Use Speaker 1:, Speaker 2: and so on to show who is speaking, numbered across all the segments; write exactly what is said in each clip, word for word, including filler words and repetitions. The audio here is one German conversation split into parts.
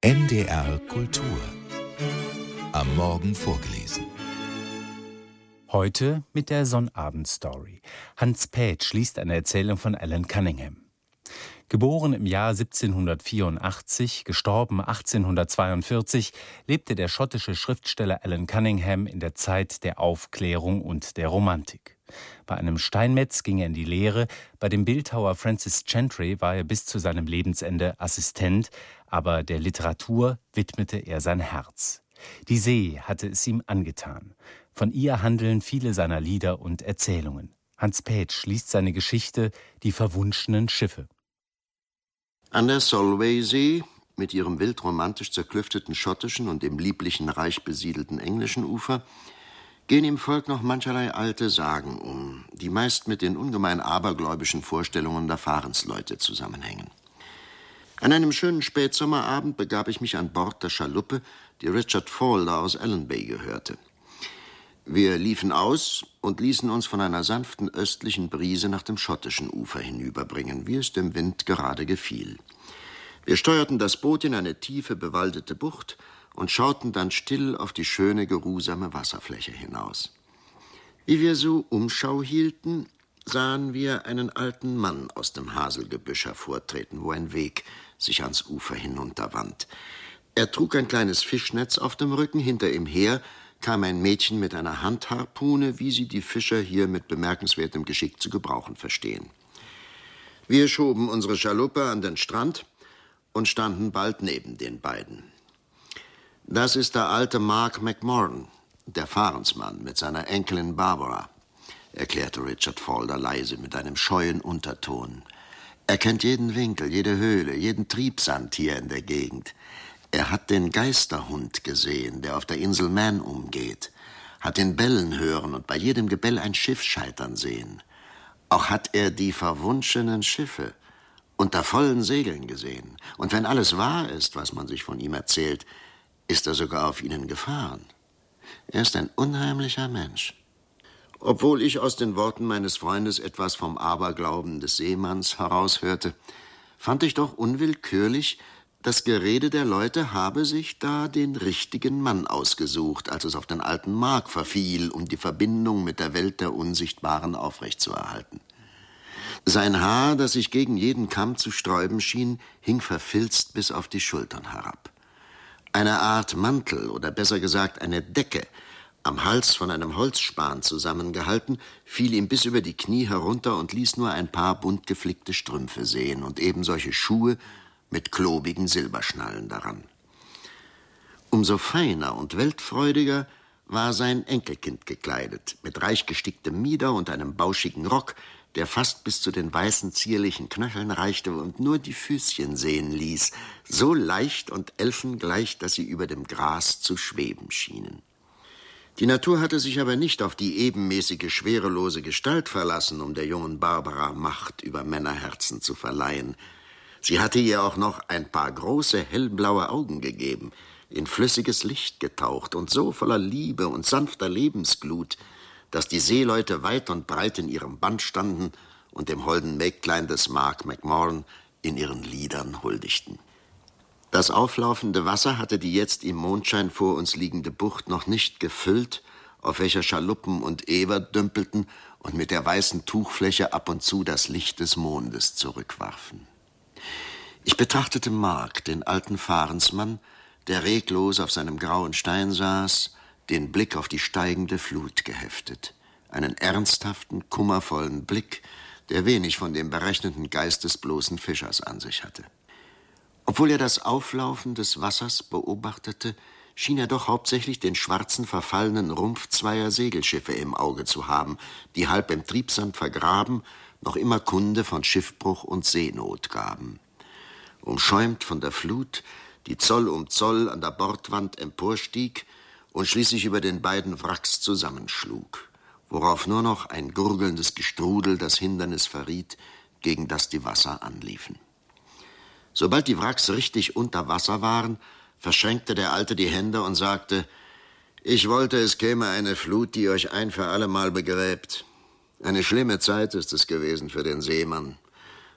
Speaker 1: N D R Kultur. Am Morgen vorgelesen.
Speaker 2: Heute mit der Sonnabend-Story. Hans Pätsch liest eine Erzählung von Alan Cunningham. Geboren im Jahr siebzehnhundertvierundachtzig, gestorben achtzehnhundertzweiundvierzig, lebte der schottische Schriftsteller Alan Cunningham in der Zeit der Aufklärung und der Romantik. Bei einem Steinmetz ging er in die Lehre, bei dem Bildhauer Francis Chantrey war er bis zu seinem Lebensende Assistent, aber der Literatur widmete er sein Herz. Die See hatte es ihm angetan. Von ihr handeln viele seiner Lieder und Erzählungen. Hans Pätsch liest seine Geschichte »Die verwunschenen Schiffe«.
Speaker 3: An der Solwaysee, mit ihrem wild romantisch zerklüfteten schottischen und dem lieblichen, reich besiedelten englischen Ufer, gehen im Volk noch mancherlei alte Sagen um, die meist mit den ungemein abergläubischen Vorstellungen der Fahrensleute zusammenhängen. An einem schönen Spätsommerabend begab ich mich an Bord der Schaluppe, die Richard Falder aus Allen Bay gehörte. Wir liefen aus und ließen uns von einer sanften östlichen Brise nach dem schottischen Ufer hinüberbringen, wie es dem Wind gerade gefiel. Wir steuerten das Boot in eine tiefe, bewaldete Bucht und schauten dann still auf die schöne, geruhsame Wasserfläche hinaus. Wie wir so Umschau hielten, sahen wir einen alten Mann aus dem Haselgebüsch hervortreten, wo ein Weg sich ans Ufer hinunterwand. Er trug ein kleines Fischnetz auf dem Rücken, hinter ihm her kam ein Mädchen mit einer Handharpune, wie sie die Fischer hier mit bemerkenswertem Geschick zu gebrauchen verstehen. Wir schoben unsere Schaluppe an den Strand und standen bald neben den beiden. »Das ist der alte Mark McMorran, der Fahrensmann mit seiner Enkelin Barbara«, erklärte Richard Falder leise mit einem scheuen Unterton. »Er kennt jeden Winkel, jede Höhle, jeden Triebsand hier in der Gegend. Er hat den Geisterhund gesehen, der auf der Insel Man umgeht, hat ihn bellen hören und bei jedem Gebell ein Schiff scheitern sehen. Auch hat er die verwunschenen Schiffe unter vollen Segeln gesehen. Und wenn alles wahr ist, was man sich von ihm erzählt, ist er sogar auf ihnen gefahren. Er ist ein unheimlicher Mensch.« Obwohl ich aus den Worten meines Freundes etwas vom Aberglauben des Seemanns heraushörte, fand ich doch unwillkürlich, das Gerede der Leute habe sich da den richtigen Mann ausgesucht, als es auf den alten Mark verfiel, um die Verbindung mit der Welt der Unsichtbaren aufrechtzuerhalten. Sein Haar, das sich gegen jeden Kamm zu sträuben schien, hing verfilzt bis auf die Schultern herab. Eine Art Mantel, oder besser gesagt eine Decke, am Hals von einem Holzspan zusammengehalten, fiel ihm bis über die Knie herunter und ließ nur ein paar bunt geflickte Strümpfe sehen und eben solche Schuhe mit klobigen Silberschnallen daran. Umso feiner und weltfreudiger war sein Enkelkind gekleidet, mit reich gesticktem Mieder und einem bauschigen Rock, der fast bis zu den weißen, zierlichen Knöcheln reichte und nur die Füßchen sehen ließ, so leicht und elfengleich, dass sie über dem Gras zu schweben schienen. Die Natur hatte sich aber nicht auf die ebenmäßige, schwerelose Gestalt verlassen, um der jungen Barbara Macht über Männerherzen zu verleihen. Sie hatte ihr auch noch ein paar große, hellblaue Augen gegeben, in flüssiges Licht getaucht und so voller Liebe und sanfter Lebensglut, dass die Seeleute weit und breit in ihrem Band standen und dem holden Mägdlein des Mark McMorran in ihren Liedern huldigten. Das auflaufende Wasser hatte die jetzt im Mondschein vor uns liegende Bucht noch nicht gefüllt, auf welcher Schaluppen und Ewer dümpelten und mit der weißen Tuchfläche ab und zu das Licht des Mondes zurückwarfen. Ich betrachtete Mark, den alten Fahrensmann, der reglos auf seinem grauen Stein saß, den Blick auf die steigende Flut geheftet. Einen ernsthaften, kummervollen Blick, der wenig von dem berechneten Geist des bloßen Fischers an sich hatte. Obwohl er das Auflaufen des Wassers beobachtete, schien er doch hauptsächlich den schwarzen, verfallenen Rumpf zweier Segelschiffe im Auge zu haben, die halb im Triebsand vergraben, noch immer Kunde von Schiffbruch und Seenot gaben. Umschäumt von der Flut, die Zoll um Zoll an der Bordwand emporstieg und schließlich über den beiden Wracks zusammenschlug, worauf nur noch ein gurgelndes Gestrudel das Hindernis verriet, gegen das die Wasser anliefen. Sobald die Wracks richtig unter Wasser waren, verschränkte der Alte die Hände und sagte: »Ich wollte, es käme eine Flut, die euch ein für allemal begräbt. Eine schlimme Zeit ist es gewesen für den Seemann.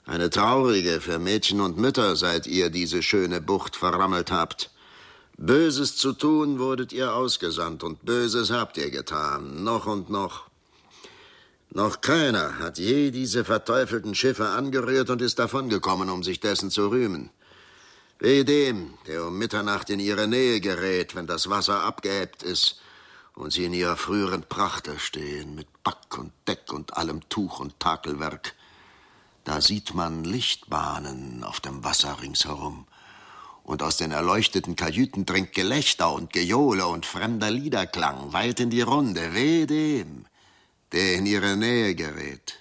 Speaker 3: Eine traurige für Mädchen und Mütter, seit ihr diese schöne Bucht verrammelt habt. Böses zu tun wurdet ihr ausgesandt, und Böses habt ihr getan, noch und noch. Noch keiner hat je diese verteufelten Schiffe angerührt und ist davongekommen, um sich dessen zu rühmen. Wehe dem, der um Mitternacht in ihre Nähe gerät, wenn das Wasser abgeebbt ist und sie in ihrer früheren Pracht stehen, mit Back und Deck und allem Tuch und Takelwerk. Da sieht man Lichtbahnen auf dem Wasser ringsherum. Und aus den erleuchteten Kajüten dringt Gelächter und Gejohle und fremder Liederklang weit in die Runde. Wehe dem, der in ihre Nähe gerät.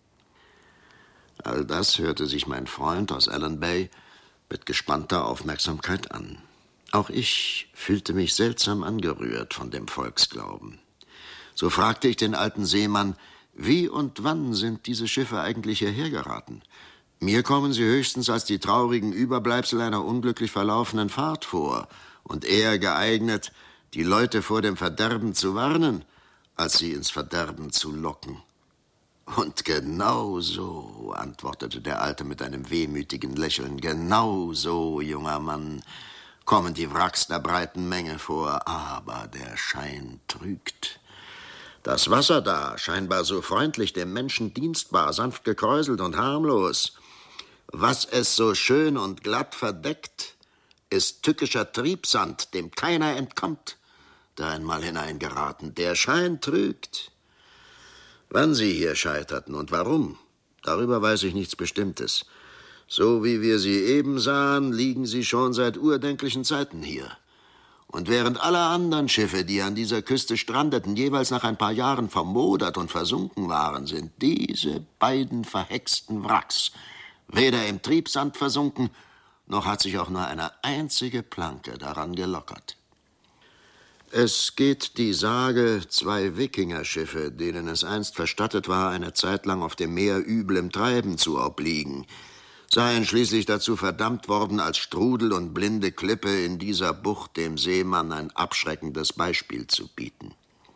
Speaker 3: All das hörte sich mein Freund aus Allen Bay mit gespannter Aufmerksamkeit an. Auch ich fühlte mich seltsam angerührt von dem Volksglauben. So fragte ich den alten Seemann, wie und wann sind diese Schiffe eigentlich hierher geraten? Mir kommen sie höchstens als die traurigen Überbleibsel einer unglücklich verlaufenen Fahrt vor und eher geeignet, die Leute vor dem Verderben zu warnen, als sie ins Verderben zu locken. Und genau so, antwortete der Alte mit einem wehmütigen Lächeln, genau so, junger Mann, kommen die Wracks der breiten Menge vor, aber der Schein trügt. Das Wasser da, scheinbar so freundlich, dem Menschen dienstbar, sanft gekräuselt und harmlos. Was es so schön und glatt verdeckt, ist tückischer Triebsand, dem keiner entkommt, da einmal hineingeraten. Der Schein trügt. Wann sie hier scheiterten und warum, darüber weiß ich nichts Bestimmtes. So wie wir sie eben sahen, liegen sie schon seit urdenklichen Zeiten hier. Und während alle anderen Schiffe, die an dieser Küste strandeten, jeweils nach ein paar Jahren vermodert und versunken waren, sind diese beiden verhexten Wracks weder im Triebsand versunken, noch hat sich auch nur eine einzige Planke daran gelockert. Es geht die Sage, zwei Wikingerschiffe, denen es einst verstattet war, eine Zeit lang auf dem Meer üblem Treiben zu obliegen, seien schließlich dazu verdammt worden, als Strudel und blinde Klippe in dieser Bucht dem Seemann ein abschreckendes Beispiel zu bieten.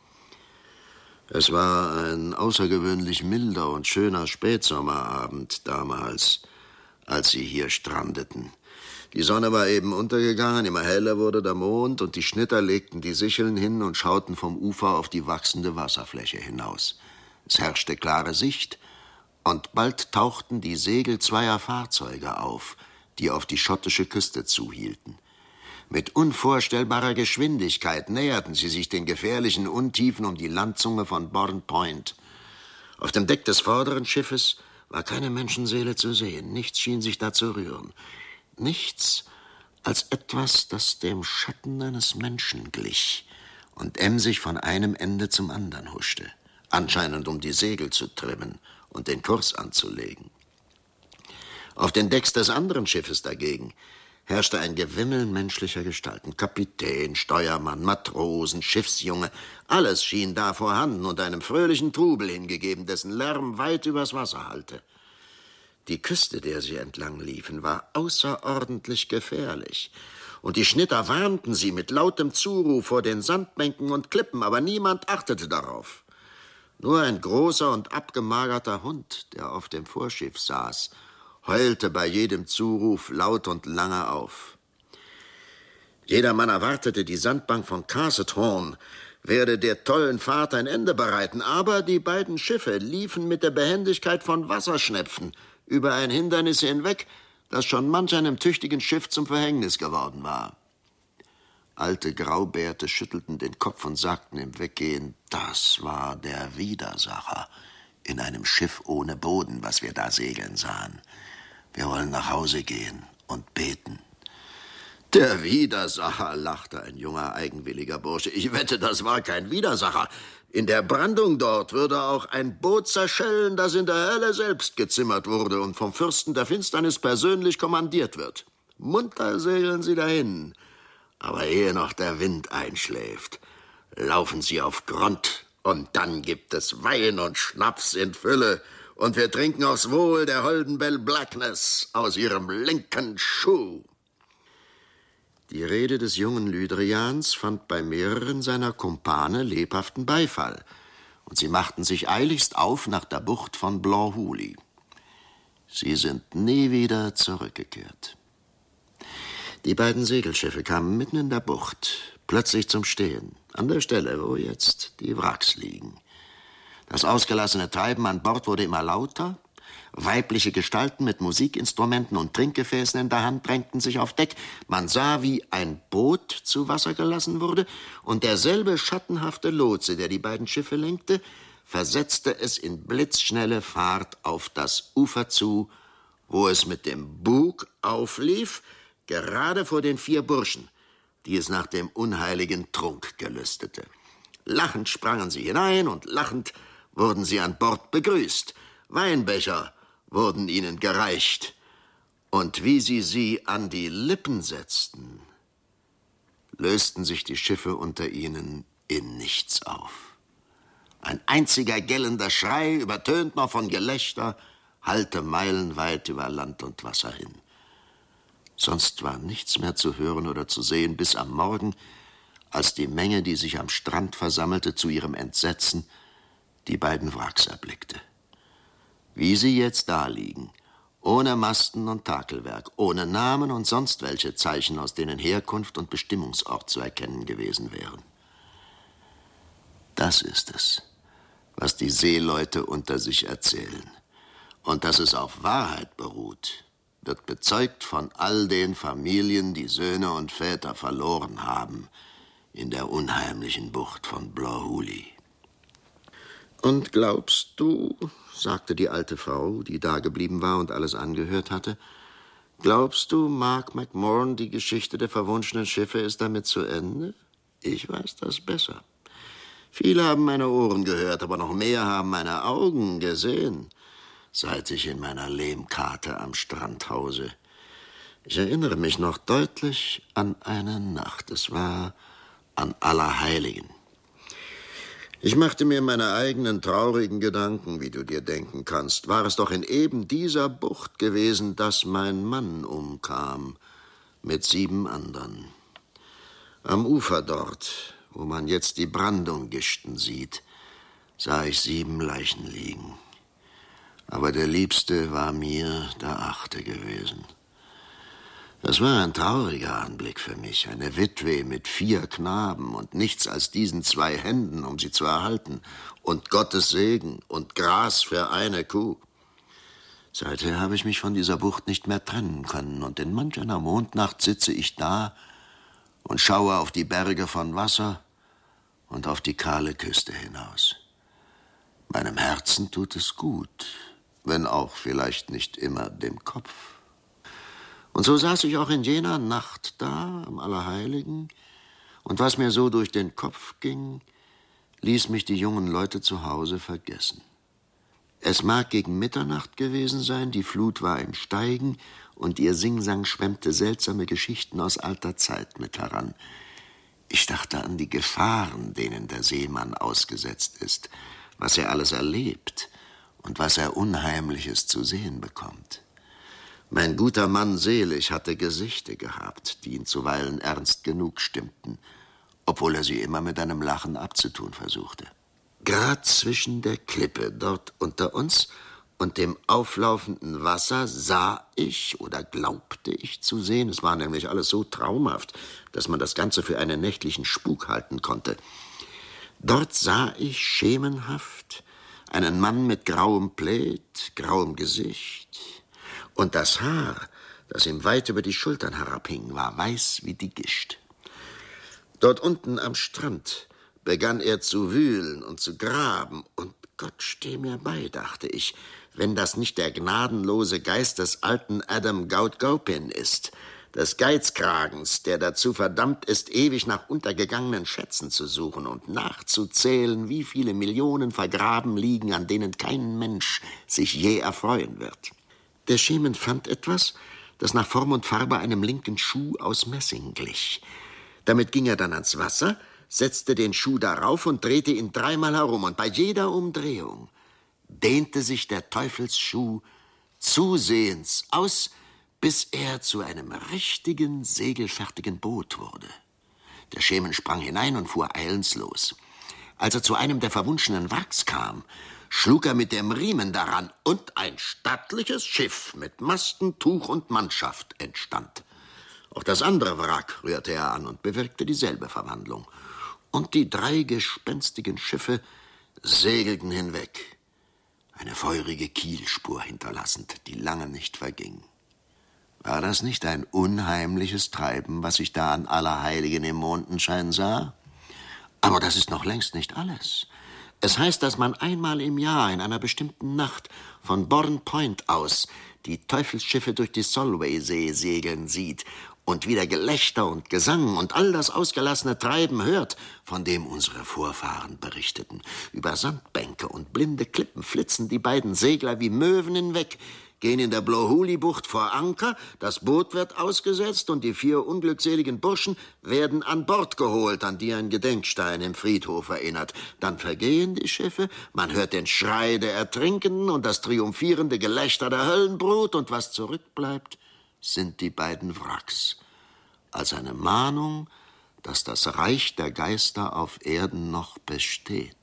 Speaker 3: Es war ein außergewöhnlich milder und schöner Spätsommerabend damals, als sie hier strandeten. Die Sonne war eben untergegangen, immer heller wurde der Mond, und die Schnitter legten die Sicheln hin und schauten vom Ufer auf die wachsende Wasserfläche hinaus. Es herrschte klare Sicht, und bald tauchten die Segel zweier Fahrzeuge auf, die auf die schottische Küste zuhielten. Mit unvorstellbarer Geschwindigkeit näherten sie sich den gefährlichen Untiefen um die Landzunge von Bourne Point. Auf dem Deck des vorderen Schiffes war keine Menschenseele zu sehen. Nichts schien sich da zu rühren. Nichts als etwas, das dem Schatten eines Menschen glich und emsig von einem Ende zum anderen huschte, anscheinend um die Segel zu trimmen und den Kurs anzulegen. Auf den Decks des anderen Schiffes dagegen herrschte ein Gewimmel menschlicher Gestalten. Kapitän, Steuermann, Matrosen, Schiffsjunge, alles schien da vorhanden und einem fröhlichen Trubel hingegeben, dessen Lärm weit übers Wasser hallte. Die Küste, der sie entlang liefen, war außerordentlich gefährlich, und die Schnitter warnten sie mit lautem Zuruf vor den Sandbänken und Klippen, aber niemand achtete darauf. Nur ein großer und abgemagerter Hund, der auf dem Vorschiff saß, heulte bei jedem Zuruf laut und lange auf. Jedermann erwartete, die Sandbank von Castleton werde der tollen Fahrt ein Ende bereiten, aber die beiden Schiffe liefen mit der Behendigkeit von Wasserschnepfen über ein Hindernis hinweg, das schon manch einem tüchtigen Schiff zum Verhängnis geworden war. Alte Graubärte schüttelten den Kopf und sagten im Weggehen, das war der Widersacher in einem Schiff ohne Boden, was wir da segeln sahen. Wir wollen nach Hause gehen und beten. Der Widersacher, lachte ein junger, eigenwilliger Bursche. Ich wette, das war kein Widersacher. In der Brandung dort würde auch ein Boot zerschellen, das in der Hölle selbst gezimmert wurde und vom Fürsten der Finsternis persönlich kommandiert wird. Munter segeln Sie dahin, aber ehe noch der Wind einschläft, laufen Sie auf Grund, und dann gibt es Wein und Schnaps in Fülle, und wir trinken aufs Wohl der holden Belle Blackness aus ihrem linken Schuh. Die Rede des jungen Lydrians fand bei mehreren seiner Kumpane lebhaften Beifall, und sie machten sich eiligst auf nach der Bucht von Blanc-Hooly. Sie sind nie wieder zurückgekehrt. Die beiden Segelschiffe kamen mitten in der Bucht plötzlich zum Stehen, an der Stelle, wo jetzt die Wracks liegen. Das ausgelassene Treiben an Bord wurde immer lauter. Weibliche Gestalten mit Musikinstrumenten und Trinkgefäßen in der Hand drängten sich auf Deck. Man sah, wie ein Boot zu Wasser gelassen wurde, und derselbe schattenhafte Lotse, der die beiden Schiffe lenkte, versetzte es in blitzschnelle Fahrt auf das Ufer zu, wo es mit dem Bug auflief, gerade vor den vier Burschen, die es nach dem unheiligen Trunk gelüstete. Lachend sprangen sie hinein und lachend wurden sie an Bord begrüßt. Weinbecher wurden ihnen gereicht. Und wie sie sie an die Lippen setzten, lösten sich die Schiffe unter ihnen in nichts auf. Ein einziger gellender Schrei, übertönt noch von Gelächter, hallte meilenweit über Land und Wasser hin. Sonst war nichts mehr zu hören oder zu sehen, bis am Morgen, als die Menge, die sich am Strand versammelte, zu ihrem Entsetzen die beiden Wracks erblickte. Wie sie jetzt daliegen, ohne Masten und Takelwerk, ohne Namen und sonst welche Zeichen, aus denen Herkunft und Bestimmungsort zu erkennen gewesen wären. Das ist es, was die Seeleute unter sich erzählen. Und dass es auf Wahrheit beruht, wird bezeugt von all den Familien, die Söhne und Väter verloren haben in der unheimlichen Bucht von Bloehuli. Und glaubst du, sagte die alte Frau, die dageblieben war und alles angehört hatte, glaubst du, Mark McMorran, die Geschichte der verwunschenen Schiffe ist damit zu Ende? Ich weiß das besser. Viele haben meine Ohren gehört, aber noch mehr haben meine Augen gesehen, seit ich in meiner Lehmkarte am Strand hause. Ich erinnere mich noch deutlich an eine Nacht. Es war an Allerheiligen. Ich machte mir meine eigenen traurigen Gedanken, wie du dir denken kannst. War es doch in eben dieser Bucht gewesen, dass mein Mann umkam, mit sieben anderen. Am Ufer dort, wo man jetzt die Brandung-Gischten sieht, sah ich sieben Leichen liegen. Aber der Liebste war mir der Achte gewesen. Das war ein trauriger Anblick für mich, eine Witwe mit vier Knaben und nichts als diesen zwei Händen, um sie zu erhalten, und Gottes Segen und Gras für eine Kuh. Seither habe ich mich von dieser Bucht nicht mehr trennen können, und in manch einer Mondnacht sitze ich da und schaue auf die Berge von Wasser und auf die kahle Küste hinaus. Meinem Herzen tut es gut, wenn auch vielleicht nicht immer dem Kopf. Und so saß ich auch in jener Nacht da, am Allerheiligen, und was mir so durch den Kopf ging, ließ mich die jungen Leute zu Hause vergessen. Es mag gegen Mitternacht gewesen sein, die Flut war im Steigen, und ihr Singsang schwemmte seltsame Geschichten aus alter Zeit mit heran. Ich dachte an die Gefahren, denen der Seemann ausgesetzt ist, was er alles erlebt und was er Unheimliches zu sehen bekommt. Mein guter Mann Selig hatte Gesichte gehabt, die ihn zuweilen ernst genug stimmten, obwohl er sie immer mit einem Lachen abzutun versuchte. Grad zwischen der Klippe dort unter uns und dem auflaufenden Wasser sah ich oder glaubte ich zu sehen, es war nämlich alles so traumhaft, dass man das Ganze für einen nächtlichen Spuk halten konnte. Dort sah ich schemenhaft einen Mann mit grauem Plaid, grauem Gesicht, und das Haar, das ihm weit über die Schultern herabhing, war weiß wie die Gischt. Dort unten am Strand begann er zu wühlen und zu graben, und Gott steh mir bei, dachte ich, wenn das nicht der gnadenlose Geist des alten Adam Gaut-Gaupin ist, des Geizkragens, der dazu verdammt ist, ewig nach untergegangenen Schätzen zu suchen und nachzuzählen, wie viele Millionen vergraben liegen, an denen kein Mensch sich je erfreuen wird. Der Schemen fand etwas, das nach Form und Farbe einem linken Schuh aus Messing glich. Damit ging er dann ans Wasser, setzte den Schuh darauf und drehte ihn dreimal herum, und bei jeder Umdrehung dehnte sich der Teufelsschuh zusehends aus, bis er zu einem richtigen, segelfertigen Boot wurde. Der Schemen sprang hinein und fuhr eilends los. Als er zu einem der verwunschenen Wracks kam, schlug er mit dem Riemen daran und ein stattliches Schiff mit Masten, Tuch und Mannschaft entstand. Auch das andere Wrack rührte er an und bewirkte dieselbe Verwandlung. Und die drei gespenstigen Schiffe segelten hinweg, eine feurige Kielspur hinterlassend, die lange nicht verging. War das nicht ein unheimliches Treiben, was ich da an Allerheiligen im Mondenschein sah? Aber das ist noch längst nicht alles. Es heißt, dass man einmal im Jahr in einer bestimmten Nacht von Bourne Point aus die Teufelsschiffe durch die Solway-See segeln sieht und wieder Gelächter und Gesang und all das ausgelassene Treiben hört, von dem unsere Vorfahren berichteten. Über Sandbänke und blinde Klippen flitzen die beiden Segler wie Möwen hinweg, gehen in der Blohuli-Bucht vor Anker, das Boot wird ausgesetzt und die vier unglückseligen Burschen werden an Bord geholt, an die ein Gedenkstein im Friedhof erinnert. Dann vergehen die Schiffe, man hört den Schrei der Ertrinkenden und das triumphierende Gelächter der Höllenbrut, und was zurückbleibt, sind die beiden Wracks, als eine Mahnung, dass das Reich der Geister auf Erden noch besteht.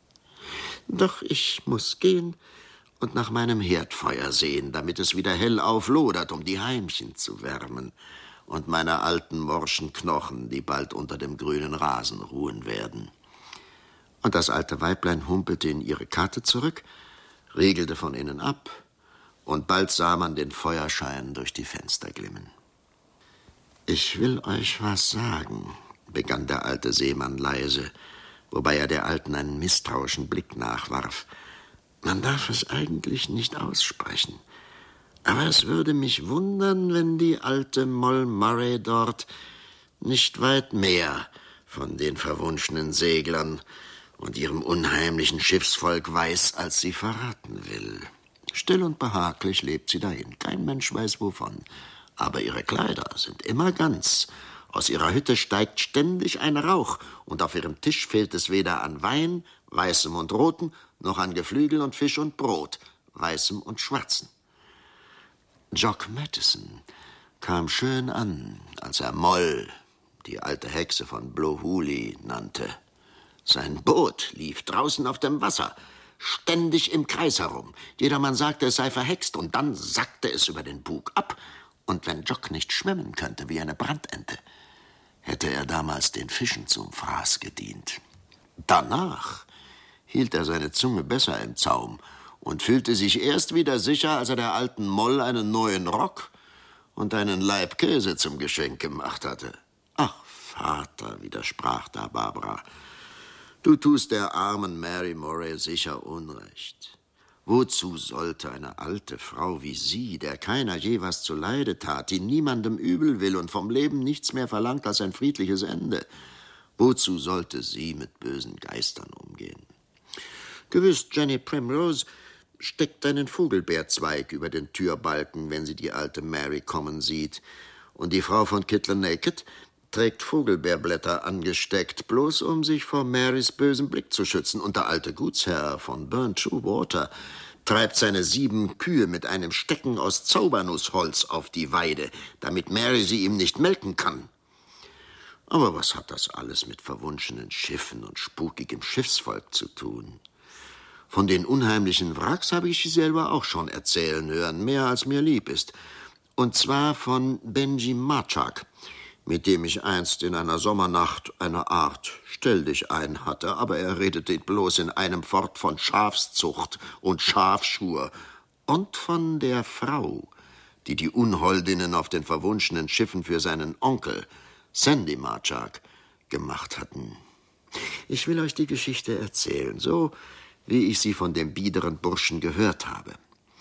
Speaker 3: Doch ich muss gehen und nach meinem Herdfeuer sehen, damit es wieder hell auflodert, um die Heimchen zu wärmen und meine alten morschen Knochen, die bald unter dem grünen Rasen ruhen werden. Und das alte Weiblein humpelte in ihre Karte zurück, riegelte von innen ab, und bald sah man den Feuerschein durch die Fenster glimmen. »Ich will euch was sagen«, begann der alte Seemann leise, wobei er der Alten einen misstrauischen Blick nachwarf. »Man darf es eigentlich nicht aussprechen. Aber es würde mich wundern, wenn die alte Moll Murray dort nicht weit mehr von den verwunschenen Seglern und ihrem unheimlichen Schiffsvolk weiß, als sie verraten will. Still und behaglich lebt sie dahin. Kein Mensch weiß wovon. Aber ihre Kleider sind immer ganz. Aus ihrer Hütte steigt ständig ein Rauch, und auf ihrem Tisch fehlt es weder an Wein, weißem und rotem, noch an Geflügel und Fisch und Brot, weißem und schwarzem. Jock Mattison kam schön an, als er Moll, die alte Hexe von Blohuli, nannte. Sein Boot lief draußen auf dem Wasser, ständig im Kreis herum. Jedermann sagte, es sei verhext, und dann sackte es über den Bug ab. Und wenn Jock nicht schwimmen könnte wie eine Brandente, hätte er damals den Fischen zum Fraß gedient. Danach hielt er seine Zunge besser im Zaum und fühlte sich erst wieder sicher, als er der alten Moll einen neuen Rock und einen Laib Käse zum Geschenk gemacht hatte. »Ach, Vater«, widersprach da Barbara, »du tust der armen Mary Murray sicher Unrecht. Wozu sollte eine alte Frau wie sie, der keiner je was zuleide tat, die niemandem übel will und vom Leben nichts mehr verlangt als ein friedliches Ende, wozu sollte sie mit bösen Geistern umgehen? Gewiss, Jenny Primrose steckt einen Vogelbeerzweig über den Türbalken, wenn sie die alte Mary kommen sieht, und die Frau von Kittle-Naked trägt Vogelbeerblätter angesteckt, bloß um sich vor Marys bösem Blick zu schützen. Und der alte Gutsherr von Burnt True Water treibt seine sieben Kühe mit einem Stecken aus Zaubernussholz auf die Weide, damit Mary sie ihm nicht melken kann. Aber was hat das alles mit verwunschenen Schiffen und spukigem Schiffsvolk zu tun? Von den unheimlichen Wracks habe ich sie selber auch schon erzählen hören, mehr als mir lieb ist. Und zwar von Benji Marchak, mit dem ich einst in einer Sommernacht eine Art Stell-dich-ein hatte, aber er redete bloß in einem fort von Schafszucht und Schafschur, und von der Frau, die die Unholdinnen auf den verwunschenen Schiffen für seinen Onkel, Sandy Marchak, gemacht hatten. Ich will euch die Geschichte erzählen, so wie ich sie von dem biederen Burschen gehört habe.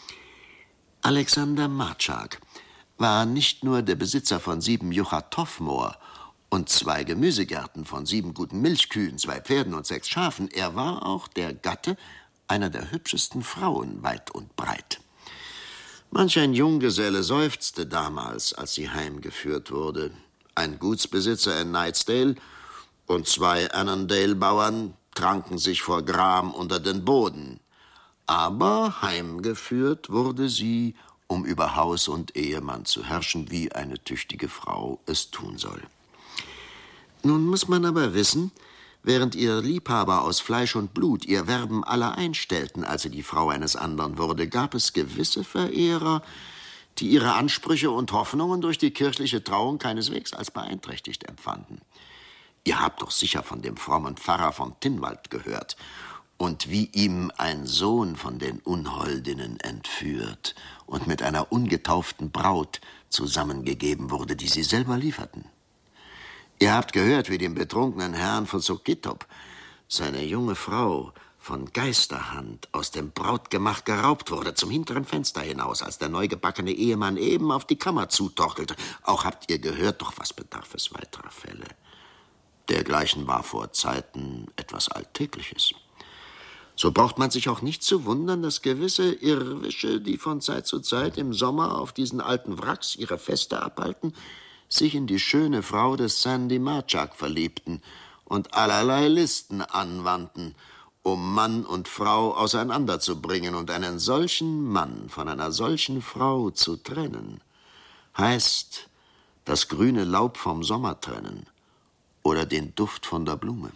Speaker 3: Alexander Marchak war nicht nur der Besitzer von sieben Jucha Toffmoor und zwei Gemüsegärten von sieben guten Milchkühen, zwei Pferden und sechs Schafen, er war auch der Gatte einer der hübschesten Frauen weit und breit. Manch ein Junggeselle seufzte damals, als sie heimgeführt wurde. Ein Gutsbesitzer in Nightsdale und zwei Annandale-Bauern tranken sich vor Gram unter den Boden. Aber heimgeführt wurde sie, um über Haus und Ehemann zu herrschen, wie eine tüchtige Frau es tun soll. Nun muss man aber wissen, Während ihr Liebhaber aus Fleisch und Blut ihr Werben alle einstellten, als sie die Frau eines anderen wurde, gab es gewisse Verehrer, die ihre Ansprüche und Hoffnungen durch die kirchliche Trauung keineswegs als beeinträchtigt empfanden. Ihr habt doch sicher von dem frommen Pfarrer von Tinnwald gehört und wie ihm ein Sohn von den Unholdinnen entführt und mit einer ungetauften Braut zusammengegeben wurde, die sie selber lieferten. Ihr habt gehört, wie dem betrunkenen Herrn von Sokitop seine junge Frau von Geisterhand aus dem Brautgemach geraubt wurde, zum hinteren Fenster hinaus, als der neugebackene Ehemann eben auf die Kammer zutorkelte. Auch habt ihr gehört, doch was bedarf es weiterer Fälle? Dergleichen war vor Zeiten etwas Alltägliches. So braucht man sich auch nicht zu wundern, dass gewisse Irrwische, die von Zeit zu Zeit im Sommer auf diesen alten Wracks ihre Feste abhalten, sich in die schöne Frau des Sandy Marchak verliebten und allerlei Listen anwandten, um Mann und Frau auseinanderzubringen. Und einen solchen Mann von einer solchen Frau zu trennen, heißt das grüne Laub vom Sommer trennen oder den Duft von der Blume.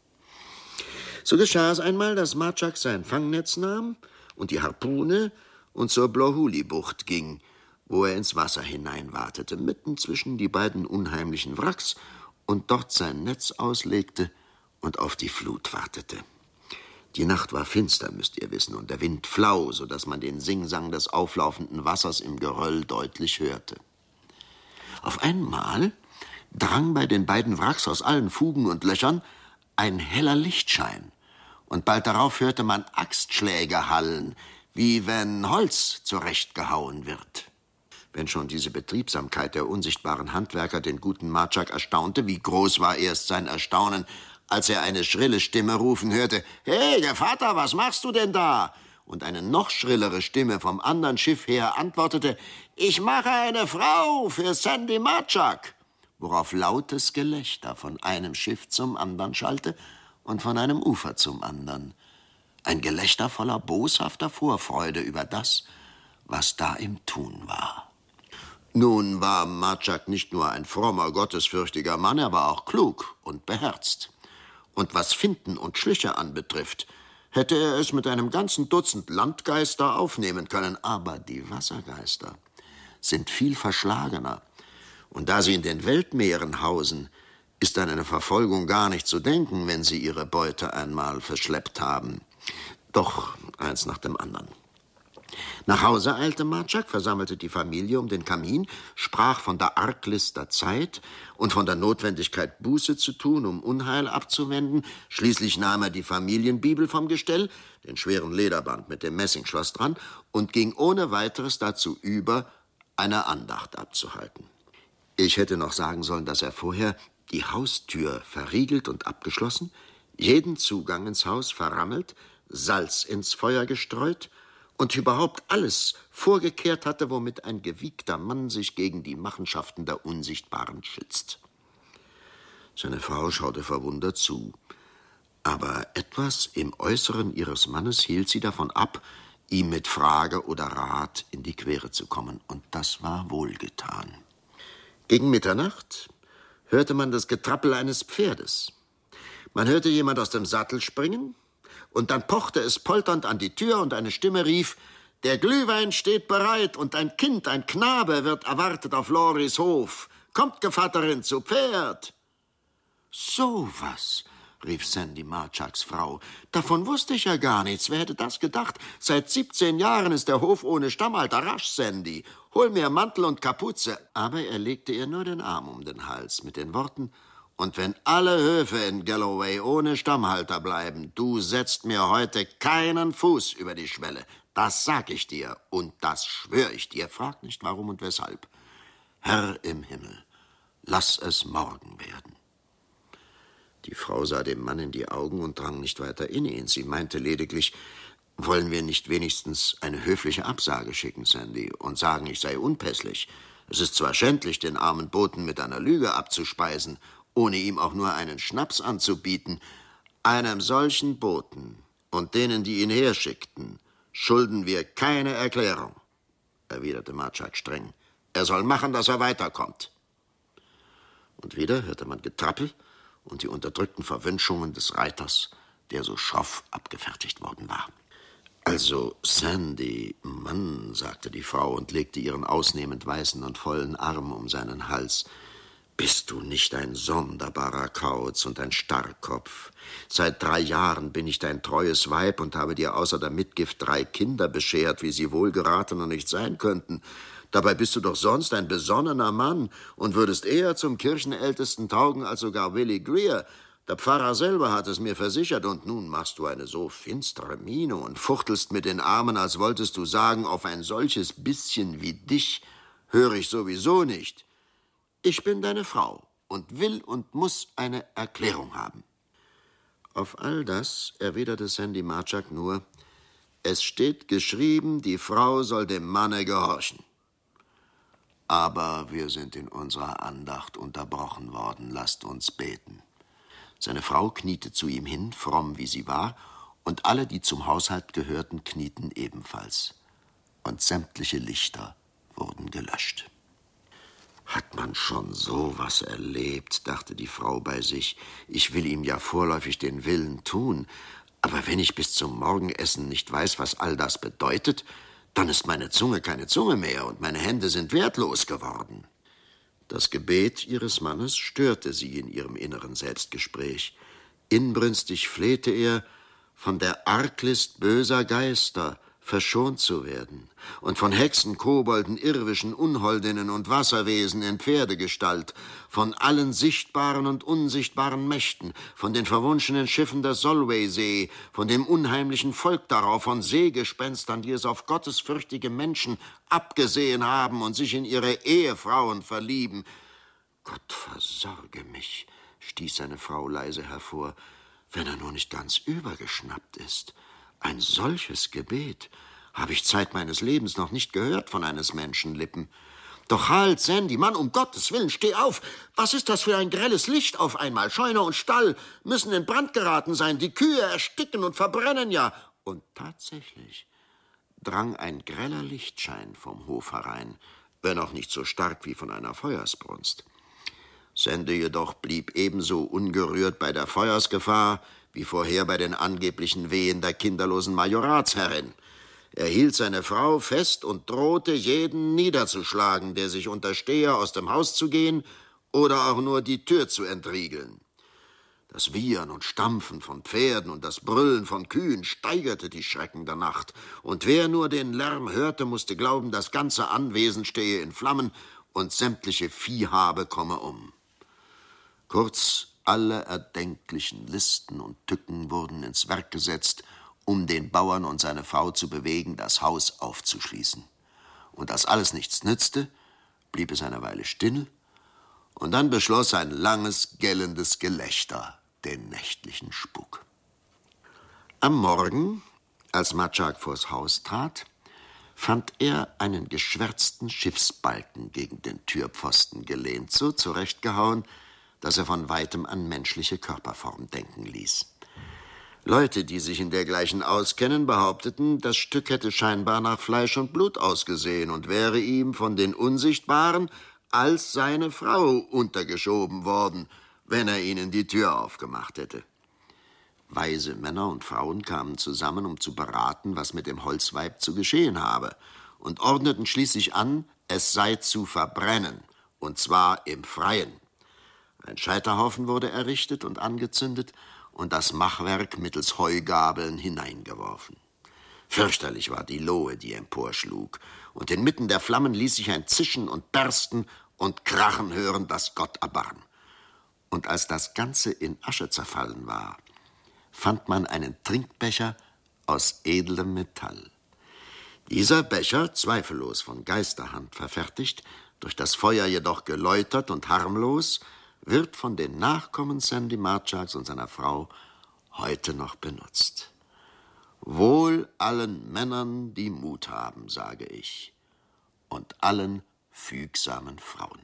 Speaker 3: So geschah es einmal, dass Marchak sein Fangnetz nahm und die Harpune und zur Blohuli-Bucht ging, wo er ins Wasser hineinwatete, mitten zwischen die beiden unheimlichen Wracks, und dort sein Netz auslegte und auf die Flut wartete. Die Nacht war finster, müsst ihr wissen, und der Wind flau, so dass man den Singsang des auflaufenden Wassers im Geröll deutlich hörte. Auf einmal drang bei den beiden Wracks aus allen Fugen und Löchern ein heller Lichtschein, und bald darauf hörte man Axtschläge hallen, wie wenn Holz zurechtgehauen wird. Wenn schon diese Betriebsamkeit der unsichtbaren Handwerker den guten Marchak erstaunte, wie groß war erst sein Erstaunen, als er eine schrille Stimme rufen hörte: »Hey, Gevatter, was machst du denn da?« Und eine noch schrillere Stimme vom anderen Schiff her antwortete: »Ich mache eine Frau für Sandy Marchak«, worauf lautes Gelächter von einem Schiff zum anderen schallte und von einem Ufer zum anderen. Ein Gelächter voller boshafter Vorfreude über das, was da im Tun war. Nun war Marchak nicht nur ein frommer, gottesfürchtiger Mann, er war auch klug und beherzt. Und was Finten und Schliche anbetrifft, hätte er es mit einem ganzen Dutzend Landgeister aufnehmen können. Aber die Wassergeister sind viel verschlagener. Und da sie in den Weltmeeren hausen, ist an eine Verfolgung gar nicht zu denken, wenn sie ihre Beute einmal verschleppt haben. Doch eins nach dem anderen. Nach Hause eilte Marchak, versammelte die Familie um den Kamin, sprach von der Arglist der Zeit und von der Notwendigkeit, Buße zu tun, um Unheil abzuwenden. Schließlich nahm er die Familienbibel vom Gestell, den schweren Lederband mit dem Messingschloss dran, und ging ohne weiteres dazu über, eine Andacht abzuhalten. Ich hätte noch sagen sollen, dass er vorher die Haustür verriegelt und abgeschlossen, jeden Zugang ins Haus verrammelt, Salz ins Feuer gestreut und überhaupt alles vorgekehrt hatte, womit ein gewiegter Mann sich gegen die Machenschaften der Unsichtbaren schützt. Seine Frau schaute verwundert zu, aber etwas im Äußeren ihres Mannes hielt sie davon ab, ihm mit Frage oder Rat in die Quere zu kommen, und das war wohlgetan. Gegen Mitternacht hörte man das Getrappel eines Pferdes. Man hörte jemand aus dem Sattel springen, und dann pochte es polternd an die Tür, und eine Stimme rief: »Der Glühwein steht bereit, und ein Kind, ein Knabe, wird erwartet auf Loris Hof. Kommt, Gevatterin, zu Pferd!« »So was«, rief Sandy Marchaks Frau. »Davon wusste ich ja gar nichts. Wer hätte das gedacht? Seit siebzehn Jahren ist der Hof ohne Stammalter. Rasch, Sandy, hol mir Mantel und Kapuze.« Aber er legte ihr nur den Arm um den Hals mit den Worten: »Und wenn alle Höfe in Galloway ohne Stammhalter bleiben, du setzt mir heute keinen Fuß über die Schwelle. Das sag ich dir, und das schwör ich dir. Frag nicht, warum und weshalb. Herr im Himmel, lass es morgen werden.« Die Frau sah dem Mann in die Augen und drang nicht weiter in ihn. Sie meinte lediglich: »Wollen wir nicht wenigstens eine höfliche Absage schicken, Sandy, und sagen, ich sei unpässlich? Es ist zwar schändlich, den armen Boten mit einer Lüge abzuspeisen, ohne ihm auch nur einen Schnaps anzubieten. Einem solchen Boten und denen, die ihn herschickten, schulden wir keine Erklärung«, erwiderte Marchak streng. »Er soll machen, dass er weiterkommt.« Und wieder hörte man Getrappel und die unterdrückten Verwünschungen des Reiters, der so schroff abgefertigt worden war. »Also, Sandy, Mann«, sagte die Frau und legte ihren ausnehmend weißen und vollen Arm um seinen Hals, »bist du nicht ein sonderbarer Kauz und ein Starrkopf? Seit drei Jahren bin ich dein treues Weib und habe dir außer der Mitgift drei Kinder beschert, wie sie wohlgeratener nicht sein könnten. Dabei bist du doch sonst ein besonnener Mann und würdest eher zum Kirchenältesten taugen als sogar Willie Greer. Der Pfarrer selber hat es mir versichert, und nun machst du eine so finstere Miene und fuchtelst mit den Armen, als wolltest du sagen, auf ein solches bisschen wie dich höre ich sowieso nicht. Ich bin deine Frau und will und muss eine Erklärung haben.« Auf all das erwiderte Sandy Marchak nur, »Es steht geschrieben, die Frau soll dem Manne gehorchen.« »Aber wir sind in unserer Andacht unterbrochen worden, lasst uns beten.« Seine Frau kniete zu ihm hin, fromm wie sie war, und alle, die zum Haushalt gehörten, knieten ebenfalls. Und sämtliche Lichter wurden gelöscht. »Hat man schon so was erlebt«, dachte die Frau bei sich. »Ich will ihm ja vorläufig den Willen tun, aber wenn ich bis zum Morgenessen nicht weiß, was all das bedeutet, dann ist meine Zunge keine Zunge mehr und meine Hände sind wertlos geworden.« Das Gebet ihres Mannes störte sie in ihrem inneren Selbstgespräch. Inbrünstig flehte er, von der Arglist böser Geister verschont zu werden und von Hexen, Kobolden, Irrwischen, Unholdinnen und Wasserwesen in Pferdegestalt, von allen sichtbaren und unsichtbaren Mächten, von den verwunschenen Schiffen der Solwaysee, von dem unheimlichen Volk darauf, von Seegespenstern, die es auf gottesfürchtige Menschen abgesehen haben und sich in ihre Ehefrauen verlieben. »Gott versorge mich«, stieß seine Frau leise hervor, »wenn er nur nicht ganz übergeschnappt ist. Ein solches Gebet habe ich Zeit meines Lebens noch nicht gehört von eines Menschen Lippen. Doch halt, Sandy, Mann, um Gottes Willen, steh auf! Was ist das für ein grelles Licht auf einmal? Scheune und Stall müssen in Brand geraten sein, die Kühe ersticken und verbrennen ja.« Und tatsächlich drang ein greller Lichtschein vom Hof herein, wenn auch nicht so stark wie von einer Feuersbrunst. Sandy jedoch blieb ebenso ungerührt bei der Feuersgefahr wie vorher bei den angeblichen Wehen der kinderlosen Majoratsherrin. Er hielt seine Frau fest und drohte, jeden niederzuschlagen, der sich unterstehe, aus dem Haus zu gehen oder auch nur die Tür zu entriegeln. Das Wiehern und Stampfen von Pferden und das Brüllen von Kühen steigerte die Schrecken der Nacht, und wer nur den Lärm hörte, musste glauben, das ganze Anwesen stehe in Flammen und sämtliche Viehhabe komme um. Kurz, alle erdenklichen Listen und Tücken wurden ins Werk gesetzt, um den Bauern und seine Frau zu bewegen, das Haus aufzuschließen. Und als alles nichts nützte, blieb es eine Weile still, und dann beschloss ein langes, gellendes Gelächter den nächtlichen Spuk. Am Morgen, als Marchak vors Haus trat, fand er einen geschwärzten Schiffsbalken gegen den Türpfosten gelehnt, so zurechtgehauen, dass er von weitem an menschliche Körperform denken ließ. Leute, die sich in dergleichen auskennen, behaupteten, das Stück hätte scheinbar nach Fleisch und Blut ausgesehen und wäre ihm von den Unsichtbaren als seine Frau untergeschoben worden, wenn er ihnen die Tür aufgemacht hätte. Weise Männer und Frauen kamen zusammen, um zu beraten, was mit dem Holzweib zu geschehen habe, und ordneten schließlich an, es sei zu verbrennen, und zwar im Freien. Ein Scheiterhaufen wurde errichtet und angezündet und das Machwerk mittels Heugabeln hineingeworfen. Fürchterlich war die Lohe, die emporschlug, und inmitten der Flammen ließ sich ein Zischen und Bersten und Krachen hören, das Gott erbarm. Und als das Ganze in Asche zerfallen war, fand man einen Trinkbecher aus edlem Metall. Dieser Becher, zweifellos von Geisterhand verfertigt, durch das Feuer jedoch geläutert und harmlos, wird von den Nachkommen Sandy Marchaks und seiner Frau heute noch benutzt. Wohl allen Männern, die Mut haben, sage ich, und allen fügsamen Frauen.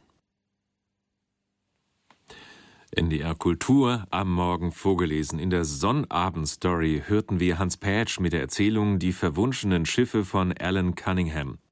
Speaker 4: N D R Kultur am Morgen vorgelesen. In der Sonnabend-Story hörten wir Hans Pätsch mit der Erzählung Die verwunschenen Schiffe von Alan Cunningham.